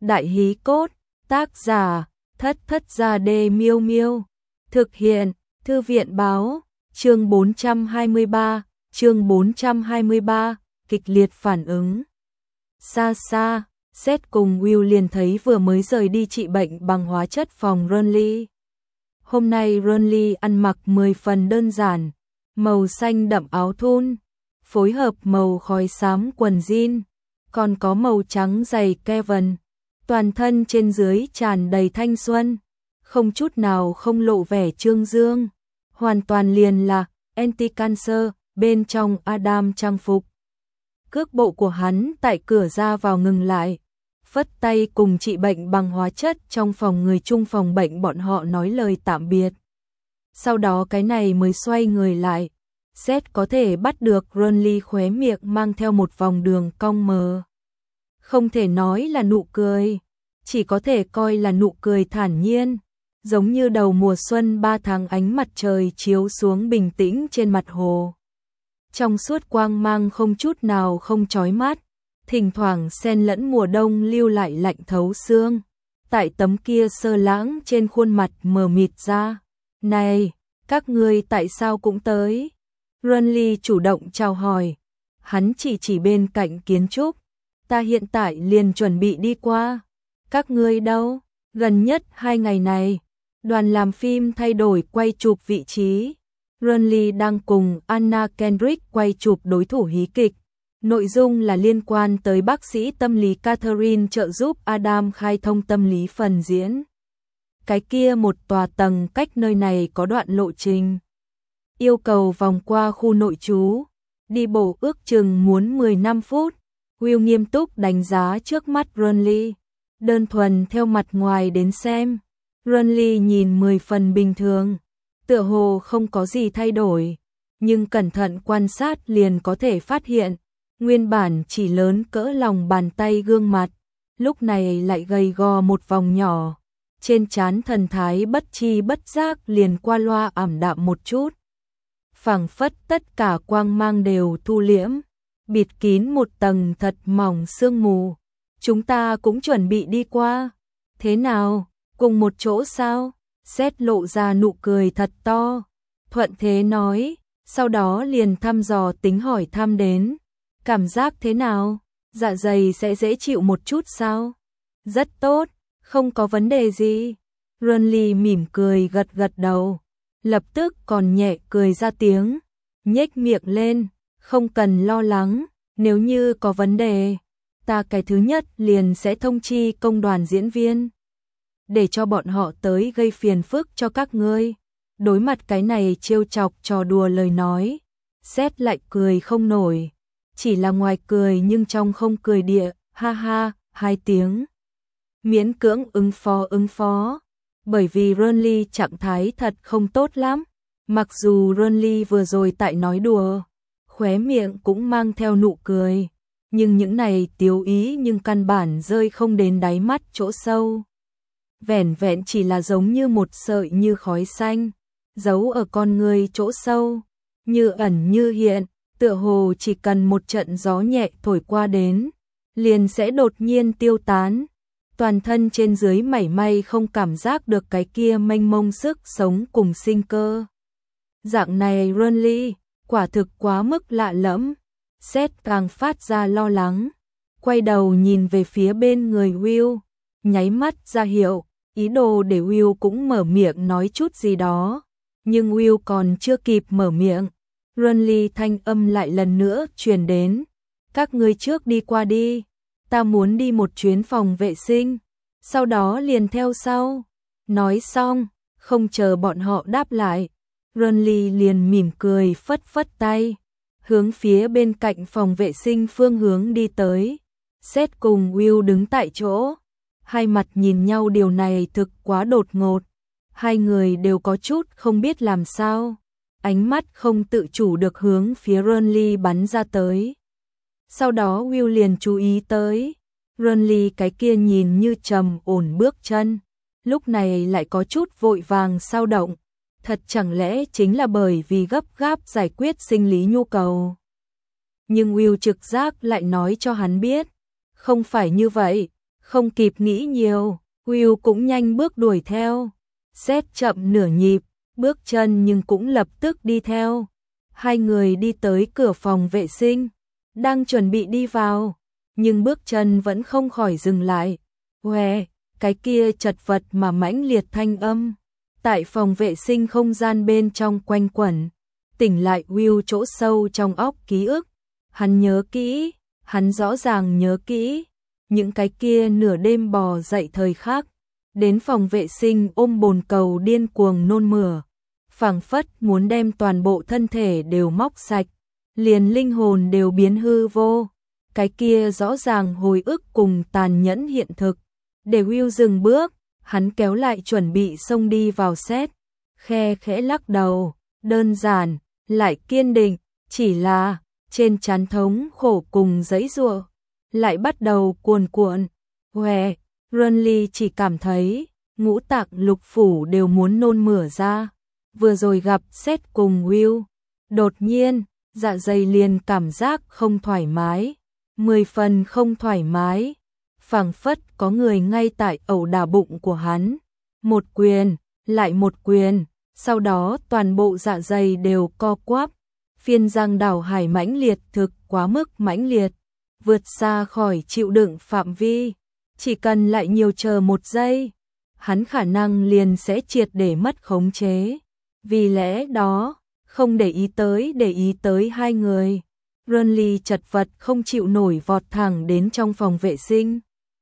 Đại hí cốt, tác giả, Thất Thất Gia Đê Miêu Miêu. Thực hiện, Thư viện báo, chương 423, kịch liệt phản ứng. Xa xa, Seth cùng Will liền thấy vừa mới rời đi trị bệnh bằng hóa chất phòng Ronly. Hôm nay Ronly ăn mặc 10 phần đơn giản, màu xanh đậm áo thun, phối hợp màu khói xám quần jean, còn có màu trắng giày Kevin. Toàn thân trên dưới tràn đầy thanh xuân, không chút nào không lộ vẻ trương dương, hoàn toàn liền là anti-cancer bên trong Adam trang phục. Cước bộ của hắn tại cửa ra vào ngừng lại, phất tay cùng trị bệnh bằng hóa chất trong phòng người chung phòng bệnh bọn họ nói lời tạm biệt. Sau đó cái này mới xoay người lại, Seth có thể bắt được Ronly khóe miệng mang theo một vòng đường cong mờ. Không thể nói là nụ cười, chỉ có thể coi là nụ cười thản nhiên, giống như đầu mùa xuân 3 tháng ánh mặt trời chiếu xuống bình tĩnh trên mặt hồ. Trong suốt quang mang không chút nào không chói mắt, thỉnh thoảng xen lẫn mùa đông lưu lại lạnh thấu xương. Tại tấm kia sơ lãng trên khuôn mặt mờ mịt ra. Này, các ngươi tại sao cũng tới? Ronly chủ động chào hỏi. Hắn chỉ bên cạnh kiến trúc. Ta hiện tại liền chuẩn bị đi qua. Các ngươi đâu? Gần nhất 2 ngày này, đoàn làm phim thay đổi quay chụp vị trí. Ronly đang cùng Anna Kendrick quay chụp đối thủ hí kịch. Nội dung là liên quan tới bác sĩ tâm lý Catherine trợ giúp Adam khai thông tâm lý phần diễn. Cái kia một tòa tầng cách nơi này có đoạn lộ trình. Yêu cầu vòng qua khu nội trú. Đi bộ ước chừng muốn 15 phút. Will nghiêm túc đánh giá trước mắt Ronly. Đơn thuần theo mặt ngoài đến xem. Ronly nhìn 10 phần bình thường. Tựa hồ không có gì thay đổi. Nhưng cẩn thận quan sát liền có thể phát hiện. Nguyên bản chỉ lớn cỡ lòng bàn tay gương mặt. Lúc này lại gầy gò một vòng nhỏ. Trên trán thần thái bất chi bất giác liền qua loa ảm đạm một chút. Phảng phất tất cả quang mang đều thu liễm. Bịt kín một tầng thật mỏng sương mù. Chúng ta cũng chuẩn bị đi qua. Thế nào? Cùng một chỗ sao? Seth lộ ra nụ cười thật to. Thuận thế nói. Sau đó liền thăm dò tính hỏi thăm đến. Cảm giác thế nào? Dạ dày sẽ dễ chịu một chút sao? Rất tốt, không có vấn đề gì. Ronly mỉm cười gật gật đầu. Lập tức còn nhẹ cười ra tiếng. Nhếch miệng lên, không cần lo lắng. Nếu như có vấn đề, ta cái thứ nhất liền sẽ thông chi công đoàn diễn viên. Để cho bọn họ tới gây phiền phức cho các ngươi. Đối mặt cái này trêu chọc trò đùa lời nói. Seth lại cười không nổi. Chỉ là ngoài cười nhưng trong không cười địa, ha ha, 2 tiếng. Miễn cưỡng ứng phó. Bởi vì Ronly trạng thái thật không tốt lắm. Mặc dù Ronly vừa rồi tại nói đùa, khóe miệng cũng mang theo nụ cười. Nhưng những này tiếu ý nhưng căn bản rơi không đến đáy mắt chỗ sâu. Vẻn vẹn chỉ là giống như một sợi như khói xanh, giấu ở con người chỗ sâu, như ẩn như hiện. Tựa hồ chỉ cần một trận gió nhẹ thổi qua đến, liền sẽ đột nhiên tiêu tán. Toàn thân trên dưới mảy may không cảm giác được cái kia mênh mông sức sống cùng sinh cơ. Dạng này Ronly, quả thực quá mức lạ lẫm. Seth càng phát ra lo lắng. Quay đầu nhìn về phía bên người Will, nháy mắt ra hiệu, ý đồ để Will cũng mở miệng nói chút gì đó. Nhưng Will còn chưa kịp mở miệng. Ronly thanh âm lại lần nữa truyền đến. Các ngươi trước đi qua đi. Ta muốn đi một chuyến phòng vệ sinh. Sau đó liền theo sau. Nói xong, không chờ bọn họ đáp lại. Ronly liền mỉm cười phất phất tay. Hướng phía bên cạnh phòng vệ sinh phương hướng đi tới. Seth cùng Will đứng tại chỗ. Hai mặt nhìn nhau, điều này thực quá đột ngột. Hai người đều có chút không biết làm sao. Ánh mắt không tự chủ được hướng phía Ronly bắn ra tới. Sau đó Will liền chú ý tới. Ronly cái kia nhìn như trầm ổn bước chân. Lúc này lại có chút vội vàng sao động. Thật chẳng lẽ chính là bởi vì gấp gáp giải quyết sinh lý nhu cầu. Nhưng Will trực giác lại nói cho hắn biết. Không phải như vậy. Không kịp nghĩ nhiều, Will cũng nhanh bước đuổi theo. Seth chậm nửa nhịp, bước chân nhưng cũng lập tức đi theo. Hai người đi tới cửa phòng vệ sinh, đang chuẩn bị đi vào, nhưng bước chân vẫn không khỏi dừng lại. Hoe, cái kia chật vật mà mãnh liệt thanh âm. Tại phòng vệ sinh không gian bên trong quanh quẩn, tỉnh lại Will chỗ sâu trong óc ký ức. Hắn nhớ kỹ, hắn rõ ràng nhớ kỹ, những cái kia nửa đêm bò dậy thời khắc, đến phòng vệ sinh ôm bồn cầu điên cuồng nôn mửa, phảng phất muốn đem toàn bộ thân thể đều móc sạch, liền linh hồn đều biến hư vô. Cái kia rõ ràng hồi ức cùng tàn nhẫn hiện thực. Để Will dừng bước, hắn kéo lại chuẩn bị xông đi vào Seth, khe khẽ lắc đầu, đơn giản, lại kiên định, chỉ là trên trán thống khổ cùng giãy giụa lại bắt đầu cuồn cuộn. Hoe, Renly chỉ cảm thấy ngũ tạng lục phủ đều muốn nôn mửa ra. Vừa rồi gặp Seth cùng Will, đột nhiên, dạ dày liền cảm giác không thoải mái, 10 phần không thoải mái, phảng phất có người ngay tại ẩu đả bụng của hắn. Một quyền, lại một quyền, sau đó toàn bộ dạ dày đều co quắp, phiên giang đảo hải mãnh liệt thực quá mức mãnh liệt, vượt xa khỏi chịu đựng phạm vi. Chỉ cần lại nhiều chờ một giây, hắn khả năng liền sẽ triệt để mất khống chế. Vì lẽ đó, không để ý tới hai người, Renly chật vật không chịu nổi vọt thẳng đến trong phòng vệ sinh.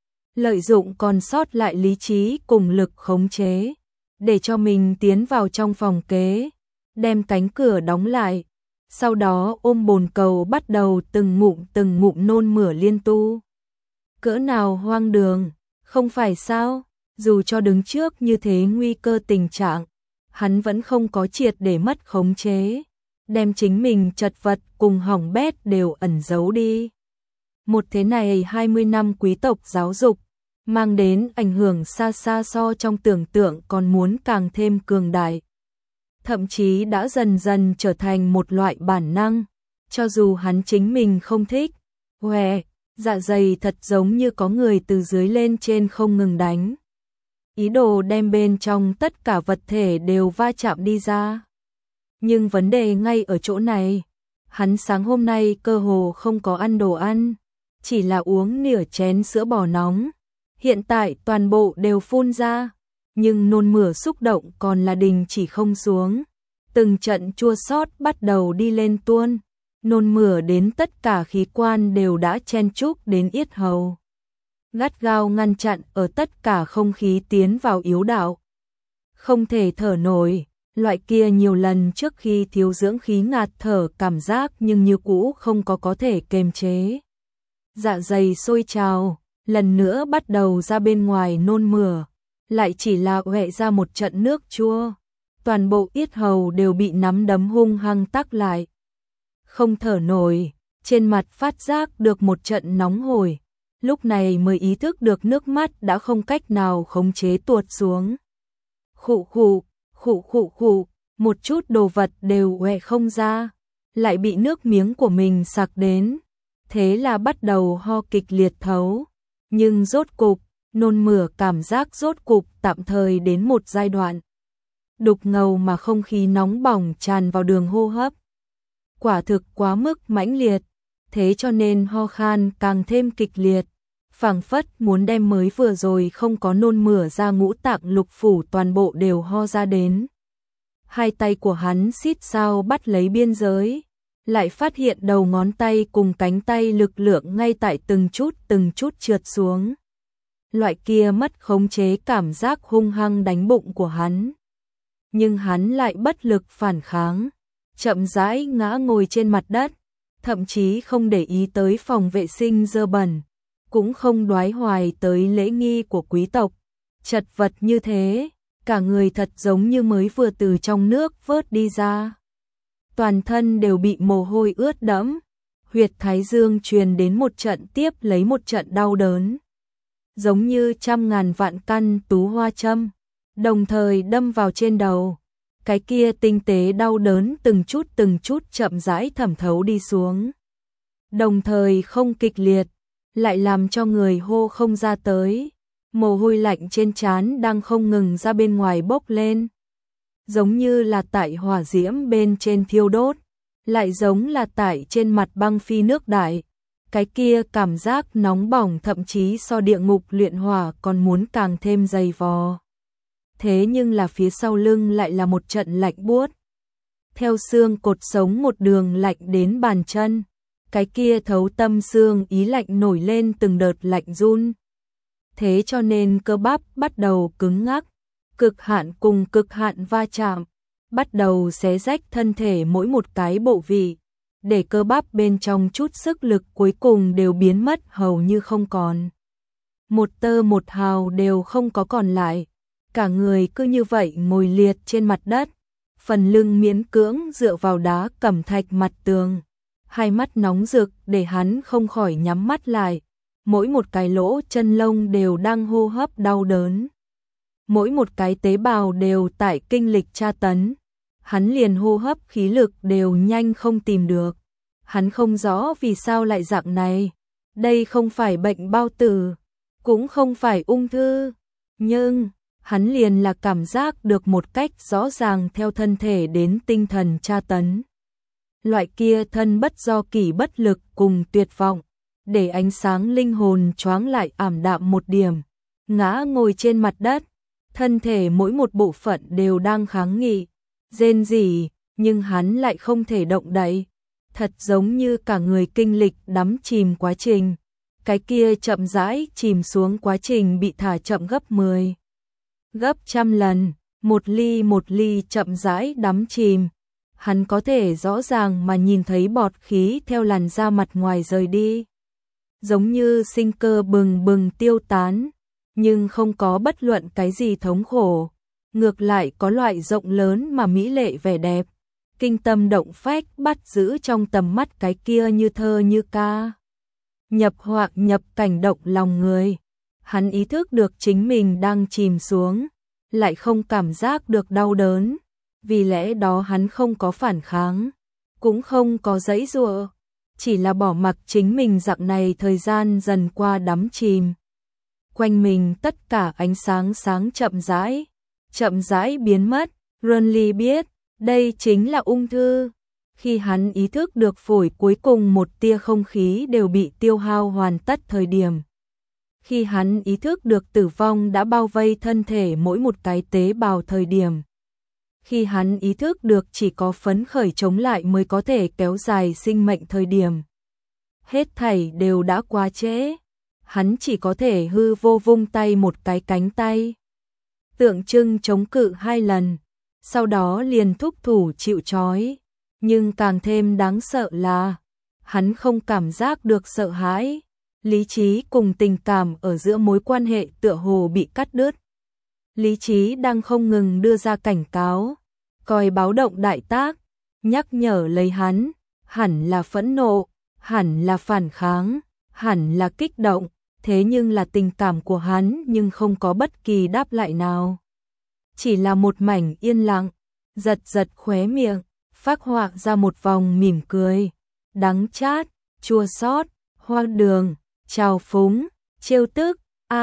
Lợi dụng còn sót lại lý trí cùng lực khống chế, để cho mình tiến vào trong phòng kế, đem cánh cửa đóng lại, sau đó ôm bồn cầu bắt đầu từng ngụm nôn mửa liên tu. Cỡ nào hoang đường, không phải sao? Dù cho đứng trước như thế nguy cơ tình trạng, hắn vẫn không có triệt để mất khống chế, đem chính mình chật vật cùng hỏng bét đều ẩn giấu đi. Một thế này 20 năm quý tộc giáo dục, mang đến ảnh hưởng xa xa so trong tưởng tượng còn muốn càng thêm cường đại. Thậm chí đã dần dần trở thành một loại bản năng, cho dù hắn chính mình không thích. Hoe, dạ dày thật giống như có người từ dưới lên trên không ngừng đánh. Ý đồ đem bên trong tất cả vật thể đều va chạm đi ra. Nhưng vấn đề ngay ở chỗ này, hắn sáng hôm nay cơ hồ không có ăn đồ ăn, chỉ là uống nửa chén sữa bò nóng. Hiện tại toàn bộ đều phun ra, nhưng nôn mửa xúc động còn là đình chỉ không xuống. Từng trận chua xót bắt đầu đi lên tuôn, nôn mửa đến tất cả khí quan đều đã chen chúc đến yết hầu. Gắt gao ngăn chặn ở tất cả không khí tiến vào yếu đạo. Không thể thở nổi, loại kia nhiều lần trước khi thiếu dưỡng khí ngạt thở cảm giác nhưng như cũ không có thể kiềm chế. Dạ dày sôi trào, lần nữa bắt đầu ra bên ngoài nôn mửa, lại chỉ là hoẹ ra một trận nước chua. Toàn bộ yết hầu đều bị nắm đấm hung hăng tắc lại. Không thở nổi, trên mặt phát giác được một trận nóng hổi. Lúc này mới ý thức được nước mắt đã không cách nào khống chế tuột xuống. Khụ khụ, một chút đồ vật đều hoẹ không ra, lại bị nước miếng của mình sặc đến. Thế là bắt đầu ho kịch liệt thấu. Nhưng rốt cục, nôn mửa cảm giác rốt cục tạm thời đến một giai đoạn. Đục ngầu mà không khí nóng bỏng tràn vào đường hô hấp. Quả thực quá mức mãnh liệt, thế cho nên ho khan càng thêm kịch liệt, phảng phất muốn đem mới vừa rồi không có nôn mửa ra ngũ tạng lục phủ toàn bộ đều ho ra đến. Hai tay của hắn xít sao bắt lấy biên giới, lại phát hiện đầu ngón tay cùng cánh tay lực lượng ngay tại từng chút trượt xuống. Loại kia mất khống chế cảm giác hung hăng đánh bụng của hắn. Nhưng hắn lại bất lực phản kháng, chậm rãi ngã ngồi trên mặt đất, thậm chí không để ý tới phòng vệ sinh dơ bẩn, cũng không đoái hoài tới lễ nghi của quý tộc. Chật vật như thế, cả người thật giống như mới vừa từ trong nước vớt đi ra. Toàn thân đều bị mồ hôi ướt đẫm, huyệt thái dương truyền đến một trận tiếp lấy một trận đau đớn. Giống như trăm ngàn vạn căn tú hoa châm, đồng thời đâm vào trên đầu. Cái kia tinh tế đau đớn từng chút chậm rãi thẩm thấu đi xuống. Đồng thời không kịch liệt, lại làm cho người hô không ra tới. Mồ hôi lạnh trên trán đang không ngừng ra bên ngoài bốc lên. Giống như là tại hỏa diễm bên trên thiêu đốt, lại giống là tại trên mặt băng phi nước đại. Cái kia cảm giác nóng bỏng thậm chí so địa ngục luyện hỏa còn muốn càng thêm dày vò. Thế nhưng là phía sau lưng lại là một trận lạnh buốt. Theo xương cột sống một đường lạnh đến bàn chân, cái kia thấu tâm xương ý lạnh nổi lên từng đợt lạnh run. Thế cho nên cơ bắp bắt đầu cứng ngắc, cực hạn cùng cực hạn va chạm, bắt đầu xé rách thân thể mỗi một cái bộ vị, để cơ bắp bên trong chút sức lực cuối cùng đều biến mất hầu như không còn. Một tơ một hào đều không có còn lại, cả người cứ như vậy ngồi liệt trên mặt đất, phần lưng miễn cưỡng dựa vào đá cẩm thạch mặt tường, hai mắt nóng rực để hắn không khỏi nhắm mắt lại, mỗi một cái lỗ chân lông đều đang hô hấp đau đớn. Mỗi một cái tế bào đều tại kinh lịch tra tấn, hắn liền hô hấp khí lực đều nhanh không tìm được. Hắn không rõ vì sao lại dạng này, đây không phải bệnh bao tử, cũng không phải ung thư, nhưng hắn liền là cảm giác được một cách rõ ràng theo thân thể đến tinh thần tra tấn. Loại kia thân bất do kỷ bất lực cùng tuyệt vọng, để ánh sáng linh hồn choáng lại ảm đạm một điểm, ngã ngồi trên mặt đất, thân thể mỗi một bộ phận đều đang kháng nghị, rên rỉ, nhưng hắn lại không thể động đậy, thật giống như cả người kinh lịch đắm chìm quá trình, cái kia chậm rãi chìm xuống quá trình bị thả chậm gấp 10, gấp trăm lần, một ly chậm rãi đắm chìm. Hắn có thể rõ ràng mà nhìn thấy bọt khí theo làn da mặt ngoài rời đi, giống như sinh cơ bừng bừng tiêu tán, nhưng không có bất luận cái gì thống khổ, ngược lại có loại rộng lớn mà mỹ lệ vẻ đẹp, kinh tâm động phách bắt giữ trong tầm mắt cái kia như thơ như ca. Nhập họa nhập cảnh động lòng người, hắn ý thức được chính mình đang chìm xuống, lại không cảm giác được đau đớn, vì lẽ đó hắn không có phản kháng, cũng không có giãy giụa, chỉ là bỏ mặc chính mình dạng này thời gian dần qua đắm chìm. Quanh mình tất cả ánh sáng sáng chậm rãi biến mất, Renly biết, đây chính là ung thư. Khi hắn ý thức được phổi cuối cùng một tia không khí đều bị tiêu hao hoàn tất thời điểm. Khi hắn ý thức được tử vong đã bao vây thân thể mỗi một cái tế bào thời điểm. Khi hắn ý thức được chỉ có phấn khởi chống lại mới có thể kéo dài sinh mệnh thời điểm. Hết thảy đều đã quá trễ, hắn chỉ có thể hư vô vung tay một cái cánh tay. Tượng trưng chống cự 2 lần, sau đó liền thúc thủ chịu trói. Nhưng càng thêm đáng sợ là, hắn không cảm giác được sợ hãi, lý trí cùng tình cảm ở giữa mối quan hệ tựa hồ bị cắt đứt. Lý trí đang không ngừng đưa ra cảnh cáo, còi báo động đại tác, nhắc nhở lấy hắn, hẳn là phẫn nộ, hẳn là phản kháng, hẳn là kích động, thế nhưng là tình cảm của hắn nhưng không có bất kỳ đáp lại nào. Chỉ là một mảnh yên lặng, giật khóe miệng, phác họa ra một vòng mỉm cười, đắng chát, chua xót, hoang đường, trào phúng, trêu tức,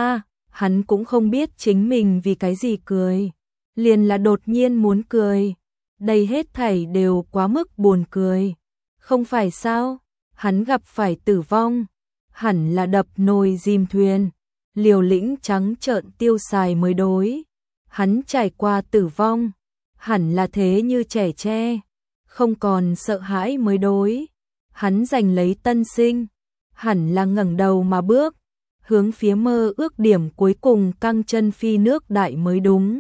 hắn cũng không biết chính mình vì cái gì cười, liền là đột nhiên muốn cười, đây hết thảy đều quá mức buồn cười, không phải sao, hắn gặp phải tử vong, hẳn là đập nồi dìm thuyền, liều lĩnh trắng trợn tiêu xài mới đối, hắn trải qua tử vong, hẳn là thế như trẻ tre, không còn sợ hãi mới đối, hắn giành lấy tân sinh, hẳn là ngẩng đầu mà bước, hướng phía mơ ước điểm cuối cùng căng chân phi nước đại mới đúng.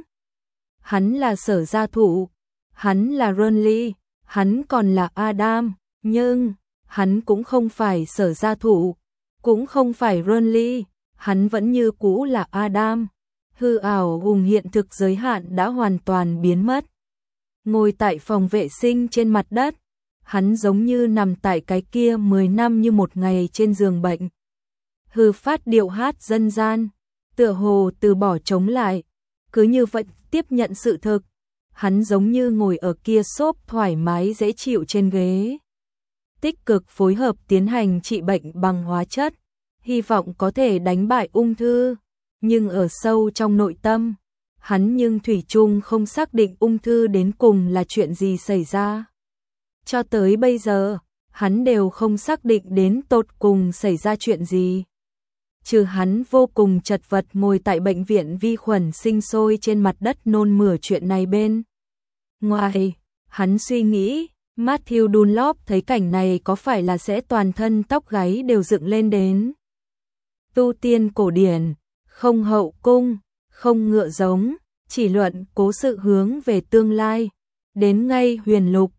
Hắn là Sở Gia Thụ, hắn là Renly, hắn còn là Adam, nhưng hắn cũng không phải Sở Gia Thụ, cũng không phải Renly, hắn vẫn như cũ là Adam. Hư ảo cùng hiện thực giới hạn đã hoàn toàn biến mất. Ngồi tại phòng vệ sinh trên mặt đất, hắn giống như nằm tại cái kia 10 năm như một ngày trên giường bệnh. Hư phát điệu hát dân gian, tựa hồ từ bỏ chống lại, cứ như vậy tiếp nhận sự thực. Hắn giống như ngồi ở kia xốp thoải mái dễ chịu trên ghế. Tích cực phối hợp tiến hành trị bệnh bằng hóa chất, hy vọng có thể đánh bại ung thư, nhưng ở sâu trong nội tâm, hắn nhưng thủy chung không xác định ung thư đến cùng là chuyện gì xảy ra. Cho tới bây giờ, hắn đều không xác định đến tột cùng xảy ra chuyện gì. Trừ hắn vô cùng chật vật ngồi tại bệnh viện vi khuẩn sinh sôi trên mặt đất nôn mửa chuyện này bên ngoài, hắn suy nghĩ, Matthew Dunlop thấy cảnh này có phải là sẽ toàn thân tóc gáy đều dựng lên đến. Tu tiên cổ điển, không hậu cung, không ngựa giống, chỉ luận cố sự hướng về tương lai, đến ngay huyền lục,